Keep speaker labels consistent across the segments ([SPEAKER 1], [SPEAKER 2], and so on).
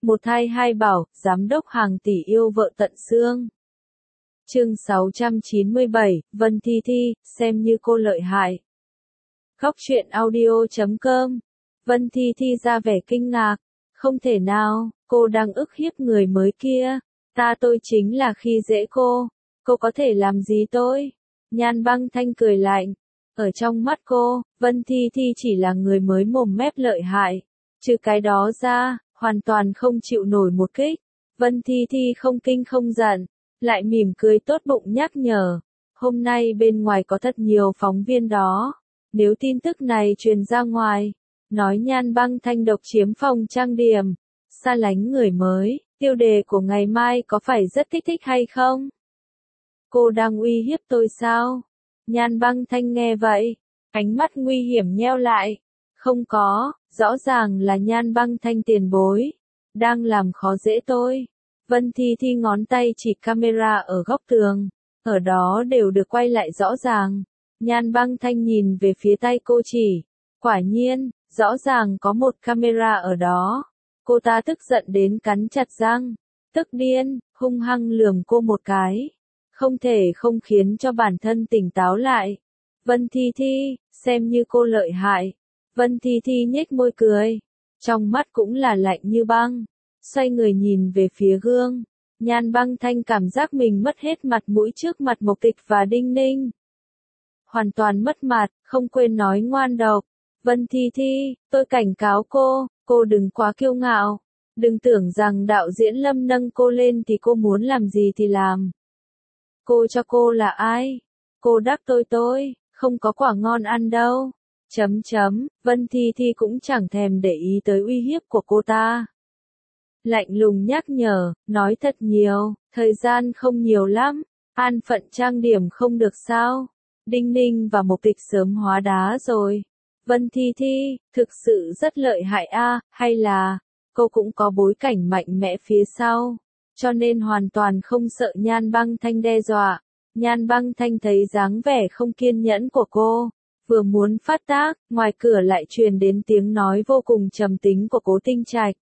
[SPEAKER 1] Một thai hai bảo, giám đốc hàng tỷ yêu vợ tận xương. Chương 697, Vân Thi Thi, xem như cô lợi hại. Góc truyện audio.com. Vân Thi Thi ra vẻ kinh ngạc. Không thể nào, cô đang ức hiếp người mới kia. Tôi chính là khi dễ cô. Cô có thể làm gì tôi? Nhan Băng Thanh cười lạnh. Ở trong mắt cô, Vân Thi Thi chỉ là người mới mồm mép lợi hại. Trừ cái đó ra, hoàn toàn không chịu nổi một kích. Vân Thi Thi không kinh không giận, lại mỉm cười tốt bụng nhắc nhở. Hôm nay bên ngoài có thật nhiều phóng viên đó. Nếu tin tức này truyền ra ngoài, nói Nhan Băng Thanh độc chiếm phòng trang điểm, xa lánh người mới, tiêu đề của ngày mai có phải rất kích thích hay không? Cô đang uy hiếp tôi sao? Nhan Băng Thanh nghe vậy, ánh mắt nguy hiểm nheo lại. Không có, rõ ràng là Nhan Băng Thanh tiền bối, đang làm khó dễ tôi. Vân Thi Thi ngón tay chỉ camera ở góc tường, ở đó đều được quay lại rõ ràng. Nhan Băng Thanh nhìn về phía tay cô chỉ, quả nhiên, rõ ràng có một camera ở đó. Cô ta tức giận đến cắn chặt răng, tức điên, hung hăng lườm cô một cái. Không thể không khiến cho bản thân tỉnh táo lại. Vân Thi Thi, xem như cô lợi hại. Vân Thi Thi nhếch môi cười, trong mắt cũng là lạnh như băng. Xoay người nhìn về phía gương, Nhan Băng Thanh cảm giác mình mất hết mặt mũi trước mặt Mộc Tịch và Đinh Ninh. Hoàn toàn mất mặt, không quên nói ngoan độc. Vân Thi Thi, tôi cảnh cáo cô đừng quá kiêu ngạo. Đừng tưởng rằng đạo diễn Lâm nâng cô lên thì cô muốn làm gì thì làm. Cô cho cô là ai? Cô đắc tôi, không có quả ngon ăn đâu. Vân Thi Thi cũng chẳng thèm để ý tới uy hiếp của cô ta. Lạnh lùng nhắc nhở, nói thật nhiều, thời gian không nhiều lắm, an phận trang điểm không được sao? Đinh Ninh và Mộc Tịch sớm hóa đá rồi. Vân Thi Thi, thực sự rất lợi hại hay là, cô cũng có bối cảnh mạnh mẽ phía sau, cho nên hoàn toàn không sợ Nhan Băng Thanh đe dọa. Nhan Băng Thanh thấy dáng vẻ không kiên nhẫn của cô, vừa muốn phát tác, ngoài cửa lại truyền đến tiếng nói vô cùng trầm tính của Cố Tinh Trạch.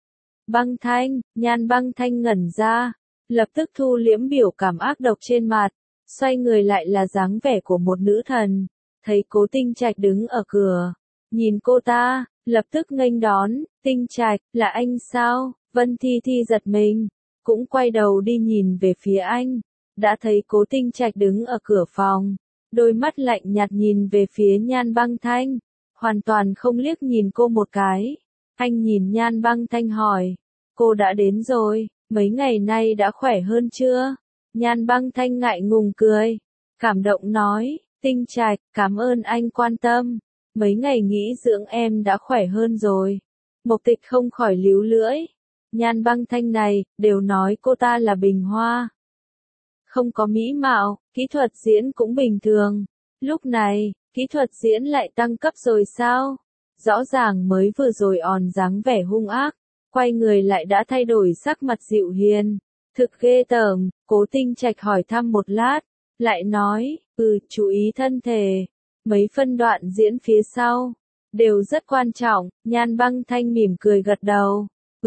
[SPEAKER 1] Băng Thanh, Nhan Băng Thanh ngẩn ra, lập tức thu liễm biểu cảm ác độc trên mặt, xoay người lại là dáng vẻ của một nữ thần. Thấy Cố Tinh Trạch đứng ở cửa, nhìn cô ta, lập tức nghênh đón. Tinh Trạch, là anh sao? Vân Thi Thi giật mình, cũng quay đầu đi nhìn về phía anh, đã thấy Cố Tinh Trạch đứng ở cửa phòng, đôi mắt lạnh nhạt nhìn về phía Nhan Băng Thanh, hoàn toàn không liếc nhìn cô một cái. Anh nhìn Nhan Băng Thanh hỏi, cô đã đến rồi, mấy ngày nay đã khỏe hơn chưa? Nhan Băng Thanh ngại ngùng cười, cảm động nói, Tinh Trạch, cảm ơn anh quan tâm, mấy ngày nghỉ dưỡng em đã khỏe hơn rồi. Mộc Tịch không khỏi líu lưỡi, Nhan Băng Thanh này, đều nói cô ta là bình hoa. Không có mỹ mạo, kỹ thuật diễn cũng bình thường. Lúc này, kỹ thuật diễn lại tăng cấp rồi sao? Rõ ràng mới vừa rồi dáng vẻ hung ác, quay người lại đã thay đổi sắc mặt dịu hiền. Thực ghê tởm. Cố Tinh Trạch hỏi thăm một lát, lại nói, chú ý thân thể. Mấy phân đoạn diễn phía sau, đều rất quan trọng. Nhan Băng Thanh mỉm cười gật đầu.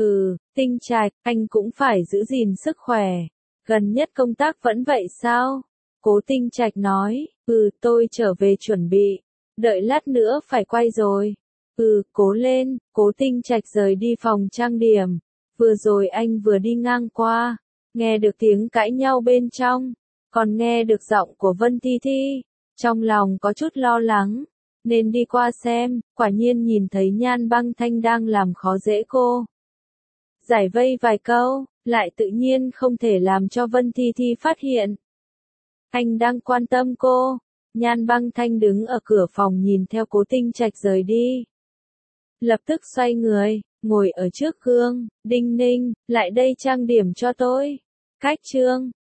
[SPEAKER 1] Tinh Trạch, anh cũng phải giữ gìn sức khỏe. Gần nhất công tác vẫn vậy sao? Cố Tinh Trạch nói, tôi trở về chuẩn bị. Đợi lát nữa phải quay rồi. Cố lên. Cố Tinh Trạch rời đi phòng trang điểm. Vừa rồi anh vừa đi ngang qua, nghe được tiếng cãi nhau bên trong, còn nghe được giọng của Vân Thi Thi. Trong lòng có chút lo lắng, nên đi qua xem, quả nhiên nhìn thấy Nhan Băng Thanh đang làm khó dễ cô. Giải vây vài câu, lại tự nhiên không thể làm cho Vân Thi Thi phát hiện. Anh đang quan tâm cô. Nhan Băng Thanh đứng ở cửa phòng nhìn theo Cố Tinh Trạch rời đi. Lập tức xoay người, ngồi ở trước gương, Đinh Ninh, lại đây trang điểm cho tôi. Cách trương,